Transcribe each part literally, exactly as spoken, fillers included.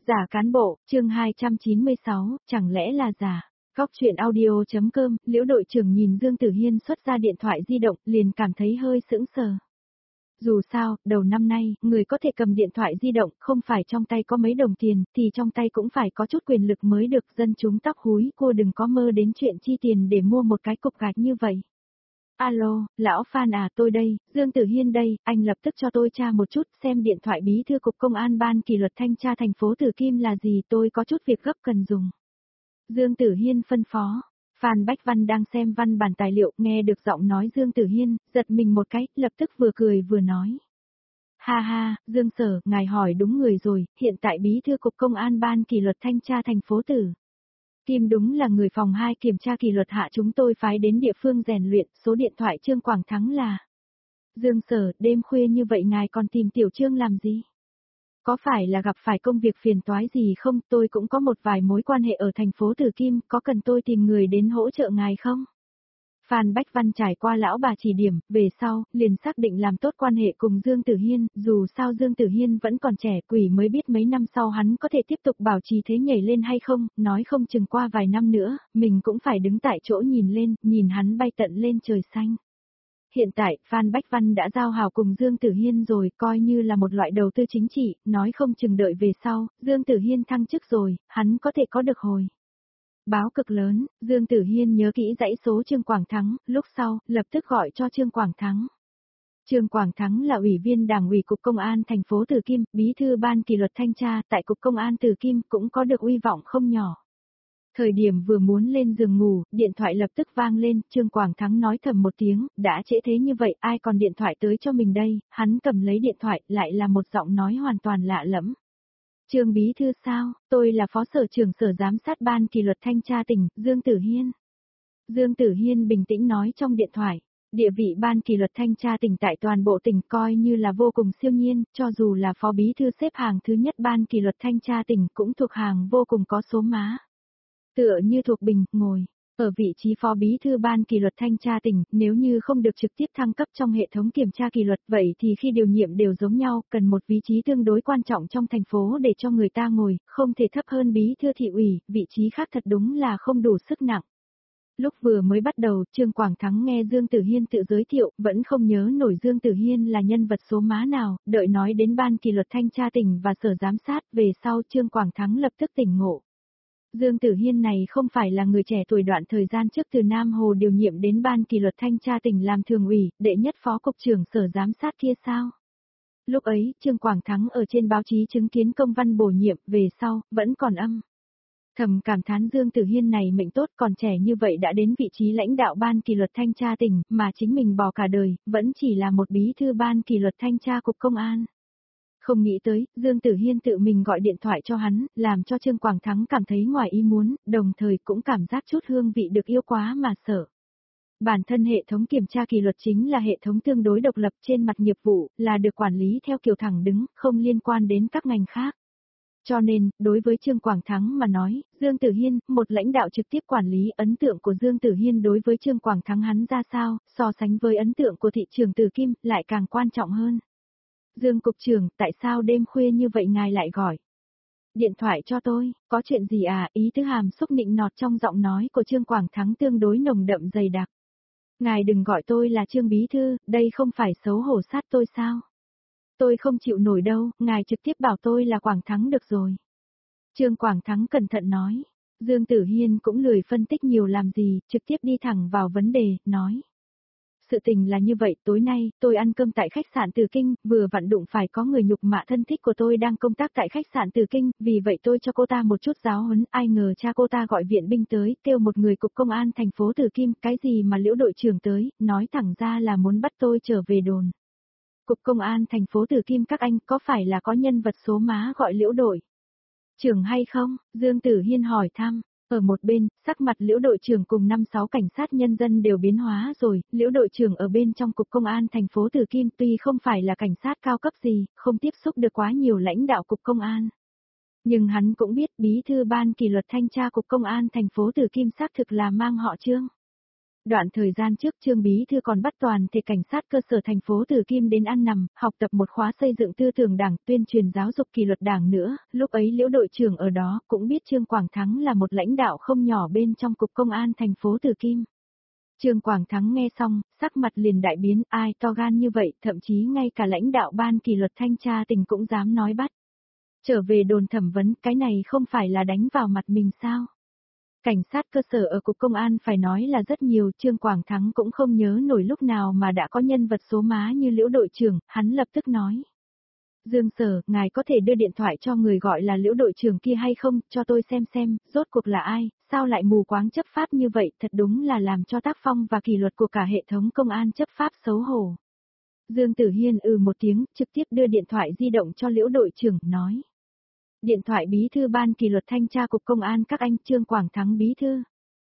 Giả cán bộ, chương hai trăm chín mươi sáu, chẳng lẽ là giả. Góc truyện audio.com, Liễu đội trưởng nhìn Dương Tử Hiên xuất ra điện thoại di động, liền cảm thấy hơi sững sờ. Dù sao, đầu năm nay, người có thể cầm điện thoại di động, không phải trong tay có mấy đồng tiền, thì trong tay cũng phải có chút quyền lực mới được. Dân chúng tóc húi cô đừng có mơ đến chuyện chi tiền để mua một cái cục gạch như vậy. Alo, lão Phan à, tôi đây, Dương Tử Hiên đây, anh lập tức cho tôi tra một chút xem điện thoại bí thư cục công an ban kỷ luật thanh tra thành phố Từ Kim là gì, tôi có chút việc gấp cần dùng. Dương Tử Hiên phân phó. Phan Bách Văn đang xem văn bản tài liệu, nghe được giọng nói Dương Tử Hiên, giật mình một cái, lập tức vừa cười vừa nói. Ha ha, Dương Sở, ngài hỏi đúng người rồi, hiện tại bí thư cục công an ban kỷ luật thanh tra thành phố Tử Kim đúng là người phòng hai kiểm tra kỷ luật hạ chúng tôi phái đến địa phương rèn luyện, số điện thoại Trương Quảng Thắng là. Dương Sở, đêm khuya như vậy ngài còn tìm Tiểu Trương làm gì? Có phải là gặp phải công việc phiền toái gì không? Tôi cũng có một vài mối quan hệ ở thành phố Từ Kim, có cần tôi tìm người đến hỗ trợ ngài không? Phan Bách Văn trải qua lão bà chỉ điểm, về sau, liền xác định làm tốt quan hệ cùng Dương Tử Hiên, dù sao Dương Tử Hiên vẫn còn trẻ, quỷ mới biết mấy năm sau hắn có thể tiếp tục bảo trì thế nhảy lên hay không, nói không chừng qua vài năm nữa, mình cũng phải đứng tại chỗ nhìn lên, nhìn hắn bay tận lên trời xanh. Hiện tại, Phan Bách Văn đã giao hảo cùng Dương Tử Hiên rồi, coi như là một loại đầu tư chính trị, nói không chừng đợi về sau, Dương Tử Hiên thăng chức rồi, hắn có thể có được hồi báo cực lớn. Dương Tử Hiên nhớ kỹ dãy số Trương Quảng Thắng, lúc sau, lập tức gọi cho Trương Quảng Thắng. Trương Quảng Thắng là ủy viên Đảng ủy Cục Công an thành phố Từ Kim, bí thư ban kỷ luật thanh tra tại Cục Công an Từ Kim cũng có được uy vọng không nhỏ. Thời điểm vừa muốn lên giường ngủ, điện thoại lập tức vang lên, Trương Quảng Thắng nói thầm một tiếng, đã trễ thế như vậy, ai còn điện thoại tới cho mình đây, hắn cầm lấy điện thoại, lại là một giọng nói hoàn toàn lạ lẫm. Trương bí thư sao, tôi là phó sở trưởng sở giám sát ban kỷ luật thanh tra tỉnh, Dương Tử Hiên. Dương Tử Hiên bình tĩnh nói trong điện thoại, địa vị ban kỷ luật thanh tra tỉnh tại toàn bộ tỉnh coi như là vô cùng siêu nhiên, cho dù là phó bí thư xếp hàng thứ nhất ban kỷ luật thanh tra tỉnh cũng thuộc hàng vô cùng có số má. Tựa như thuộc bình, ngồi ở vị trí phó bí thư ban kỷ luật thanh tra tỉnh, nếu như không được trực tiếp thăng cấp trong hệ thống kiểm tra kỷ luật vậy thì khi điều nhiệm đều giống nhau, cần một vị trí tương đối quan trọng trong thành phố để cho người ta ngồi, không thể thấp hơn bí thư thị ủy, vị trí khác thật đúng là không đủ sức nặng. Lúc vừa mới bắt đầu, Trương Quảng Thắng nghe Dương Tử Hiên tự giới thiệu, vẫn không nhớ nổi Dương Tử Hiên là nhân vật số má nào, đợi nói đến ban kỷ luật thanh tra tỉnh và sở giám sát, về sau Trương Quảng Thắng lập tức tỉnh ngộ. Dương Tử Hiên này không phải là người trẻ tuổi đoạn thời gian trước từ Nam Hồ điều nhiệm đến ban kỷ luật thanh tra tỉnh làm thường ủy, đệ nhất phó cục trưởng sở giám sát kia sao? Lúc ấy, Trương Quảng Thắng ở trên báo chí chứng kiến công văn bổ nhiệm, về sau, vẫn còn âm. Thầm cảm thán Dương Tử Hiên này mệnh tốt, còn trẻ như vậy đã đến vị trí lãnh đạo ban kỷ luật thanh tra tỉnh, mà chính mình bỏ cả đời, vẫn chỉ là một bí thư ban kỷ luật thanh tra cục công an. Không nghĩ tới, Dương Tử Hiên tự mình gọi điện thoại cho hắn, làm cho Trương Quảng Thắng cảm thấy ngoài ý muốn, đồng thời cũng cảm giác chút hương vị được yêu quá mà sợ. Bản thân hệ thống kiểm tra kỷ luật chính là hệ thống tương đối độc lập trên mặt nghiệp vụ, là được quản lý theo kiểu thẳng đứng, không liên quan đến các ngành khác. Cho nên, đối với Trương Quảng Thắng mà nói, Dương Tử Hiên, một lãnh đạo trực tiếp quản lý, ấn tượng của Dương Tử Hiên đối với Trương Quảng Thắng hắn ra sao, so sánh với ấn tượng của thị trường Từ Kim, lại càng quan trọng hơn. Dương cục trưởng, tại sao đêm khuya như vậy ngài lại gọi điện thoại cho tôi, có chuyện gì à? Ý tứ hàm xúc nịnh nọt trong giọng nói của Trương Quảng Thắng tương đối nồng đậm dày đặc. Ngài đừng gọi tôi là Trương bí thư, đây không phải xấu hổ sát tôi sao? Tôi không chịu nổi đâu, ngài trực tiếp bảo tôi là Quảng Thắng được rồi. Trương Quảng Thắng cẩn thận nói. Dương Tử Hiên cũng lười phân tích nhiều làm gì, trực tiếp đi thẳng vào vấn đề, nói. Sự tình là như vậy, tối nay, tôi ăn cơm tại khách sạn Từ Kinh, vừa vặn đụng phải có người nhục mạ thân thích của tôi đang công tác tại khách sạn Từ Kinh, vì vậy tôi cho cô ta một chút giáo huấn, ai ngờ cha cô ta gọi viện binh tới, kêu một người cục công an thành phố Từ Kim, cái gì mà Liễu đội trưởng tới, nói thẳng ra là muốn bắt tôi trở về đồn. Cục công an thành phố Từ Kim các anh có phải là có nhân vật số má gọi Liễu đội trưởng hay không? Dương Tử Hiên hỏi thăm. Ở một bên, sắc mặt Liễu đội trưởng cùng năm sáu cảnh sát nhân dân đều biến hóa rồi, Liễu đội trưởng ở bên trong cục công an thành phố Từ Kim tuy không phải là cảnh sát cao cấp gì, không tiếp xúc được quá nhiều lãnh đạo cục công an. Nhưng hắn cũng biết bí thư ban kỷ luật thanh tra cục công an thành phố Từ Kim xác thực là mang họ Trương. Đoạn thời gian trước Trương Bí Thư còn bắt toàn thể cảnh sát cơ sở thành phố Từ Kim đến ăn nằm, học tập một khóa xây dựng tư tưởng đảng, tuyên truyền giáo dục kỷ luật đảng nữa, lúc ấy Liễu đội trưởng ở đó cũng biết Trương Quảng Thắng là một lãnh đạo không nhỏ bên trong cục công an thành phố Từ Kim. Trương Quảng Thắng nghe xong, sắc mặt liền đại biến, ai to gan như vậy, thậm chí ngay cả lãnh đạo ban kỷ luật thanh tra tỉnh cũng dám nói bắt. Trở về đồn thẩm vấn, cái này không phải là đánh vào mặt mình sao? Cảnh sát cơ sở ở cục công an phải nói là rất nhiều, Trương Quảng Thắng cũng không nhớ nổi lúc nào mà đã có nhân vật số má như Liễu đội trưởng, hắn lập tức nói. Dương Sở, ngài có thể đưa điện thoại cho người gọi là Liễu đội trưởng kia hay không, cho tôi xem xem, rốt cuộc là ai, sao lại mù quáng chấp pháp như vậy, thật đúng là làm cho tác phong và kỷ luật của cả hệ thống công an chấp pháp xấu hổ. Dương Tử Hiên ừ một tiếng, trực tiếp đưa điện thoại di động cho Liễu đội trưởng, nói. Điện thoại bí thư ban kỷ luật thanh tra cục công an các anh, Trương Quảng Thắng bí thư.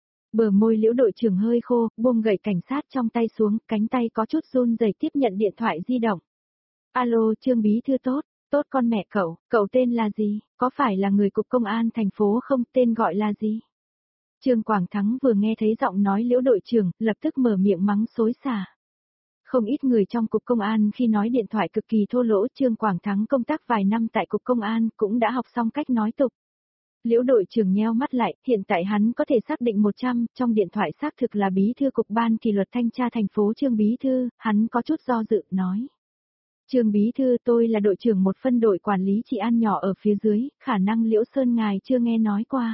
Bờ môi Liễu đội trưởng hơi khô, buông gậy cảnh sát trong tay xuống, cánh tay có chút run rẩy tiếp nhận điện thoại di động. Alo, Trương bí thư tốt, tốt con mẹ cậu, cậu tên là gì, có phải là người cục công an thành phố không, tên gọi là gì? Trương Quảng Thắng vừa nghe thấy giọng nói Liễu đội trưởng, lập tức mở miệng mắng xối xả. Không ít người trong cục công an khi nói điện thoại cực kỳ thô lỗ, Trương Quảng Thắng công tác vài năm tại cục công an cũng đã học xong cách nói tục. Liễu đội trưởng nheo mắt lại, hiện tại hắn có thể xác định một trăm, trong điện thoại xác thực là bí thư cục ban kỷ luật thanh tra thành phố Trương bí thư, hắn có chút do dự, nói. Trương bí thư, tôi là đội trưởng một phân đội quản lý trị an nhỏ ở phía dưới, khả năng Liễu Sơn ngài chưa nghe nói qua.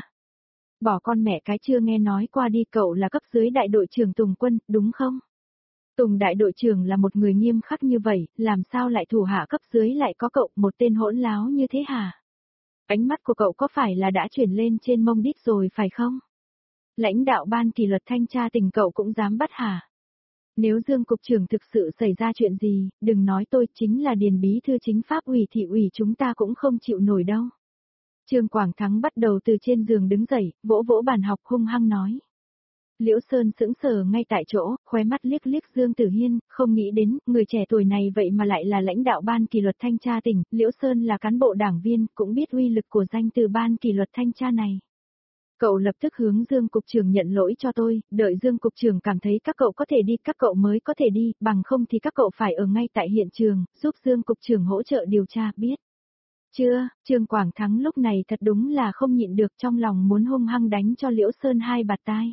Bỏ con mẹ cái chưa nghe nói qua đi, cậu là cấp dưới đại đội trưởng Tùng Quân, đúng không? Tùng đại đội trưởng là một người nghiêm khắc như vậy, làm sao lại thủ hạ cấp dưới lại có cậu, một tên hỗn láo như thế hả? Ánh mắt của cậu có phải là đã chuyển lên trên mông đít rồi phải không? Lãnh đạo ban kỷ luật thanh tra tỉnh cậu cũng dám bắt hả? Nếu Dương cục trưởng thực sự xảy ra chuyện gì, đừng nói tôi, chính là Điền bí thư chính pháp ủy thị ủy chúng ta cũng không chịu nổi đâu. Trương Quảng Thắng bắt đầu từ trên giường đứng dậy, vỗ vỗ bàn học hung hăng nói. Liễu Sơn sững sờ ngay tại chỗ, khóe mắt liếc liếc Dương Tử Hiên, không nghĩ đến, người trẻ tuổi này vậy mà lại là lãnh đạo ban kỷ luật thanh tra tỉnh, Liễu Sơn là cán bộ đảng viên, cũng biết uy lực của danh từ ban kỷ luật thanh tra này. Cậu lập tức hướng Dương cục trưởng nhận lỗi cho tôi, đợi Dương cục trưởng cảm thấy các cậu có thể đi, các cậu mới có thể đi, bằng không thì các cậu phải ở ngay tại hiện trường, giúp Dương cục trưởng hỗ trợ điều tra, biết. Chưa, Trương Quảng Thắng lúc này thật đúng là không nhịn được, trong lòng muốn hung hăng đánh cho Liễu Sơn hai bạt tai.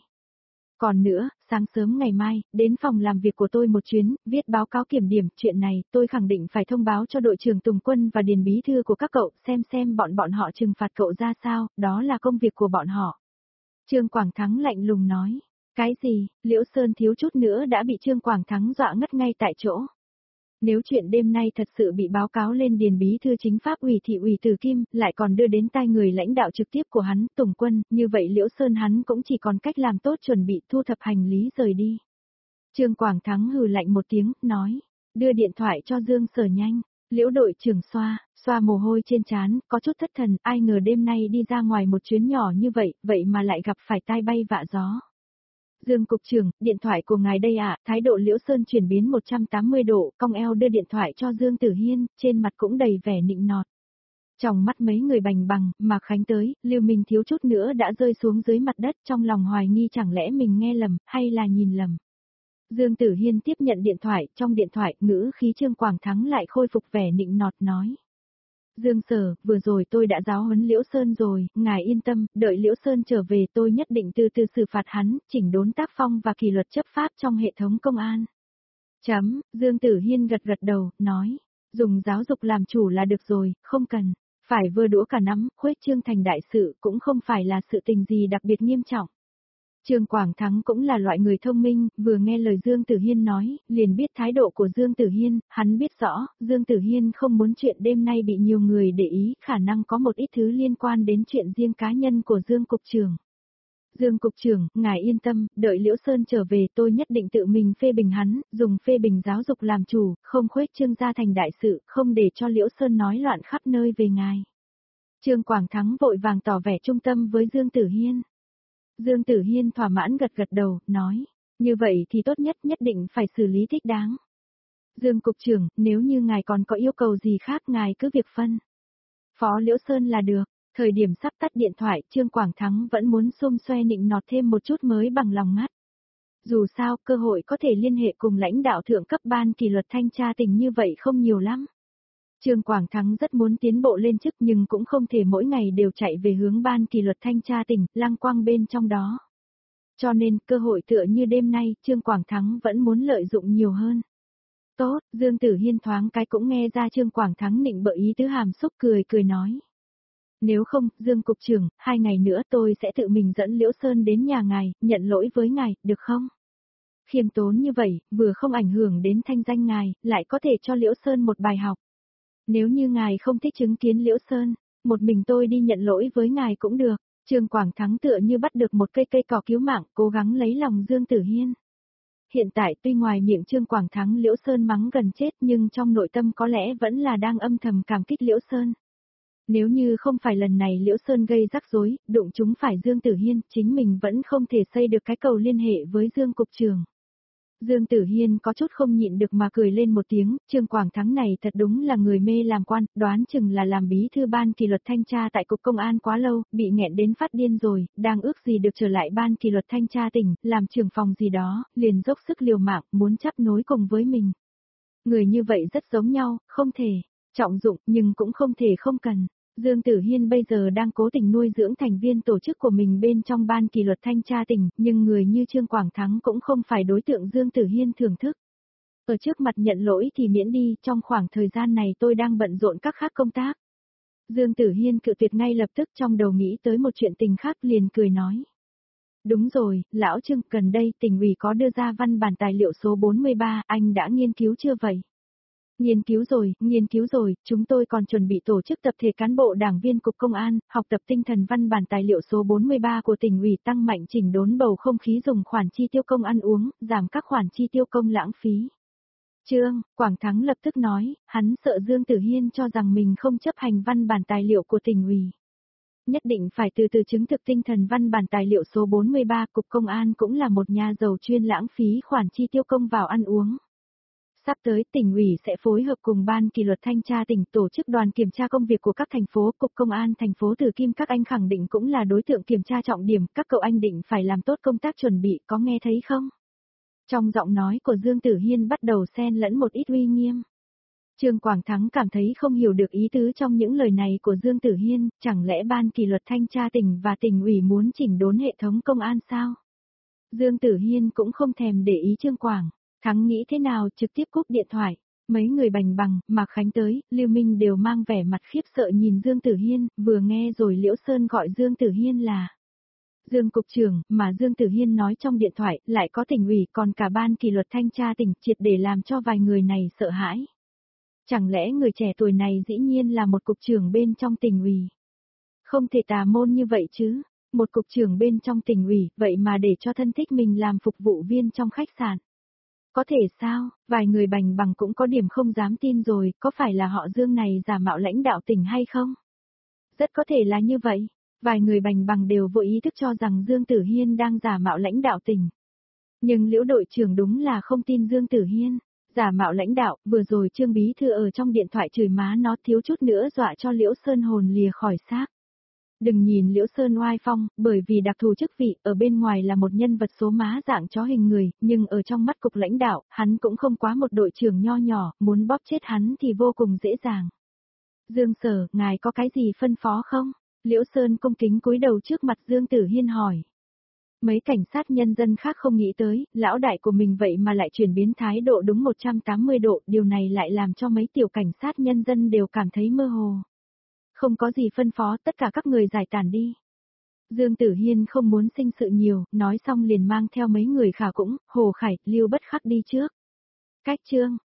Còn nữa, sáng sớm ngày mai, đến phòng làm việc của tôi một chuyến, viết báo cáo kiểm điểm, chuyện này, tôi khẳng định phải thông báo cho đội trưởng Tùng Quân và Điền bí thư của các cậu, xem xem bọn bọn họ trừng phạt cậu ra sao, đó là công việc của bọn họ. Trương Quảng Thắng lạnh lùng nói, cái gì, Liễu Sơn thiếu chút nữa đã bị Trương Quảng Thắng dọa ngất ngay tại chỗ. Nếu chuyện đêm nay thật sự bị báo cáo lên Điền bí thư chính pháp ủy thị ủy Từ Kim, lại còn đưa đến tai người lãnh đạo trực tiếp của hắn, Tùng Quân, như vậy Liễu Sơn hắn cũng chỉ còn cách làm tốt chuẩn bị thu thập hành lý rời đi. Trương Quảng Thắng hừ lạnh một tiếng, nói, đưa điện thoại cho Dương Sở nhanh. Liễu đội trưởng xoa, xoa mồ hôi trên trán, có chút thất thần, ai ngờ đêm nay đi ra ngoài một chuyến nhỏ như vậy, vậy mà lại gặp phải tai bay vạ gió. Dương cục trưởng, điện thoại của ngài đây ạ, thái độ Liễu Sơn chuyển biến một trăm tám mươi độ, cong eo đưa điện thoại cho Dương Tử Hiên, trên mặt cũng đầy vẻ nịnh nọt. Trong mắt mấy người bành bằng, Mạc Khánh tới, Lưu Minh thiếu chút nữa đã rơi xuống dưới mặt đất, trong lòng hoài nghi chẳng lẽ mình nghe lầm, hay là nhìn lầm. Dương Tử Hiên tiếp nhận điện thoại, trong điện thoại, ngữ khí Trương Quảng Thắng lại khôi phục vẻ nịnh nọt nói. Dương Sở, vừa rồi tôi đã giáo huấn Liễu Sơn rồi, ngài yên tâm, đợi Liễu Sơn trở về tôi nhất định từ từ xử phạt hắn, chỉnh đốn tác phong và kỷ luật chấp pháp trong hệ thống công an. Chấm, Dương Tử Hiên gật gật đầu, nói, dùng giáo dục làm chủ là được rồi, không cần, phải vơ đũa cả nắm, khuếch trương thành đại sự cũng không phải là sự tình gì đặc biệt nghiêm trọng. Trương Quảng Thắng cũng là loại người thông minh, vừa nghe lời Dương Tử Hiên nói, liền biết thái độ của Dương Tử Hiên, hắn biết rõ, Dương Tử Hiên không muốn chuyện đêm nay bị nhiều người để ý, khả năng có một ít thứ liên quan đến chuyện riêng cá nhân của Dương Cục trưởng. Dương Cục trưởng, ngài yên tâm, đợi Liễu Sơn trở về tôi nhất định tự mình phê bình hắn, dùng phê bình giáo dục làm chủ, không khuếch trương ra thành đại sự, không để cho Liễu Sơn nói loạn khắp nơi về ngài. Trương Quảng Thắng vội vàng tỏ vẻ trung tâm với Dương Tử Hiên. Dương Tử Hiên thỏa mãn gật gật đầu, nói, như vậy thì tốt nhất nhất định phải xử lý thích đáng. Dương Cục trưởng, nếu như ngài còn có yêu cầu gì khác ngài cứ việc phân. Phó Liễu Sơn là được, thời điểm sắp tắt điện thoại Trương Quảng Thắng vẫn muốn xôm xoe nịnh nọt thêm một chút mới bằng lòng ngắt. Dù sao, cơ hội có thể liên hệ cùng lãnh đạo thượng cấp ban kỷ luật thanh tra tỉnh như vậy không nhiều lắm. Trương Quảng Thắng rất muốn tiến bộ lên chức nhưng cũng không thể mỗi ngày đều chạy về hướng ban kỷ luật thanh tra tỉnh, lăng quăng bên trong đó. Cho nên, cơ hội tựa như đêm nay, Trương Quảng Thắng vẫn muốn lợi dụng nhiều hơn. Tốt, Dương Tử Hiên thoáng cái cũng nghe ra Trương Quảng Thắng nịnh bợ ý tứ hàm xúc cười cười nói. Nếu không, Dương Cục trưởng, hai ngày nữa tôi sẽ tự mình dẫn Liễu Sơn đến nhà ngài, nhận lỗi với ngài, được không? Khiêm tốn như vậy, vừa không ảnh hưởng đến thanh danh ngài, lại có thể cho Liễu Sơn một bài học. Nếu như ngài không thích chứng kiến Liễu Sơn, một mình tôi đi nhận lỗi với ngài cũng được. Trương Quảng Thắng tựa như bắt được một cây cây cỏ cứu mạng, cố gắng lấy lòng Dương Tử Hiên. Hiện tại tuy ngoài miệng Trương Quảng Thắng Liễu Sơn mắng gần chết nhưng trong nội tâm có lẽ vẫn là đang âm thầm cảm kích Liễu Sơn. Nếu như không phải lần này Liễu Sơn gây rắc rối, đụng chúng phải Dương Tử Hiên, chính mình vẫn không thể xây được cái cầu liên hệ với Dương Cục trưởng. Dương Tử Hiên có chút không nhịn được mà cười lên một tiếng, Trương Quảng Thắng này thật đúng là người mê làm quan, đoán chừng là làm bí thư ban kỷ luật thanh tra tại Cục Công an quá lâu, bị nghẹn đến phát điên rồi, đang ước gì được trở lại ban kỷ luật thanh tra tỉnh, làm trưởng phòng gì đó, liền dốc sức liều mạng, muốn chấp nối cùng với mình. Người như vậy rất giống nhau, không thể, trọng dụng, nhưng cũng không thể không cần. Dương Tử Hiên bây giờ đang cố tình nuôi dưỡng thành viên tổ chức của mình bên trong ban kỷ luật thanh tra tỉnh, nhưng người như Trương Quảng Thắng cũng không phải đối tượng Dương Tử Hiên thưởng thức. Ở trước mặt nhận lỗi thì miễn đi, trong khoảng thời gian này tôi đang bận rộn các khác công tác. Dương Tử Hiên cự tuyệt ngay lập tức trong đầu nghĩ tới một chuyện tình khác liền cười nói. Đúng rồi, lão Trương, gần đây tỉnh ủy có đưa ra văn bản tài liệu số bốn mươi ba, anh đã nghiên cứu chưa vậy? Nghiên cứu rồi, nghiên cứu rồi, chúng tôi còn chuẩn bị tổ chức tập thể cán bộ đảng viên Cục Công an, học tập tinh thần văn bản tài liệu số bốn mươi ba của tỉnh ủy tăng mạnh chỉnh đốn bầu không khí dùng khoản chi tiêu công ăn uống, giảm các khoản chi tiêu công lãng phí. Trương, Quảng Thắng lập tức nói, hắn sợ Dương Tử Hiên cho rằng mình không chấp hành văn bản tài liệu của tỉnh ủy. Nhất định phải từ từ chứng thực tinh thần văn bản tài liệu số bốn mươi ba, Cục Công an cũng là một nhà giàu chuyên lãng phí khoản chi tiêu công vào ăn uống. Sắp tới, tỉnh ủy sẽ phối hợp cùng ban kỷ luật thanh tra tỉnh tổ chức đoàn kiểm tra công việc của các thành phố, Cục Công an thành phố Từ Kim các anh khẳng định cũng là đối tượng kiểm tra trọng điểm, các cậu anh định phải làm tốt công tác chuẩn bị, có nghe thấy không? Trong giọng nói của Dương Tử Hiên bắt đầu xen lẫn một ít uy nghiêm. Trương Quảng Thắng cảm thấy không hiểu được ý tứ trong những lời này của Dương Tử Hiên, chẳng lẽ ban kỷ luật thanh tra tỉnh và tỉnh ủy muốn chỉnh đốn hệ thống công an sao? Dương Tử Hiên cũng không thèm để ý Trương Quảng Thắng nghĩ thế nào, trực tiếp cúp điện thoại. Mấy người Bành Bằng, Mạc Khánh tới, Lưu Minh đều mang vẻ mặt khiếp sợ nhìn Dương Tử Hiên, vừa nghe rồi Liễu Sơn gọi Dương Tử Hiên là Dương Cục trưởng, mà Dương Tử Hiên nói trong điện thoại, lại có tỉnh ủy còn cả ban kỷ luật thanh tra tỉnh, triệt để làm cho vài người này sợ hãi. Chẳng lẽ người trẻ tuổi này dĩ nhiên là một cục trưởng bên trong tỉnh ủy? Không thể tà môn như vậy chứ, một cục trưởng bên trong tỉnh ủy, vậy mà để cho thân thích mình làm phục vụ viên trong khách sạn. Có thể sao, vài người Bành Bằng cũng có điểm không dám tin rồi, có phải là họ Dương này giả mạo lãnh đạo tỉnh hay không? Rất có thể là như vậy, vài người Bành Bằng đều vô ý thức cho rằng Dương Tử Hiên đang giả mạo lãnh đạo tỉnh. Nhưng Liễu đội trưởng đúng là không tin Dương Tử Hiên, giả mạo lãnh đạo, vừa rồi Trương Bí Thư ở trong điện thoại chửi má nó thiếu chút nữa dọa cho Liễu Sơn hồn lìa khỏi xác. Đừng nhìn Liễu Sơn oai phong, bởi vì đặc thù chức vị, ở bên ngoài là một nhân vật số má dạng chó hình người, nhưng ở trong mắt cục lãnh đạo, hắn cũng không quá một đội trưởng nho nhỏ, muốn bóp chết hắn thì vô cùng dễ dàng. Dương Sở, ngài có cái gì phân phó không? Liễu Sơn cung kính cúi đầu trước mặt Dương Tử Hiên hỏi. Mấy cảnh sát nhân dân khác không nghĩ tới, lão đại của mình vậy mà lại chuyển biến thái độ đúng một trăm tám mươi độ, điều này lại làm cho mấy tiểu cảnh sát nhân dân đều cảm thấy mơ hồ. Không có gì phân phó, tất cả các người giải tản đi. Dương Tử Hiên không muốn sinh sự nhiều, nói xong liền mang theo mấy người khả cũng, Hồ Khải, Lưu Bất Khắc đi trước. Cách Trương,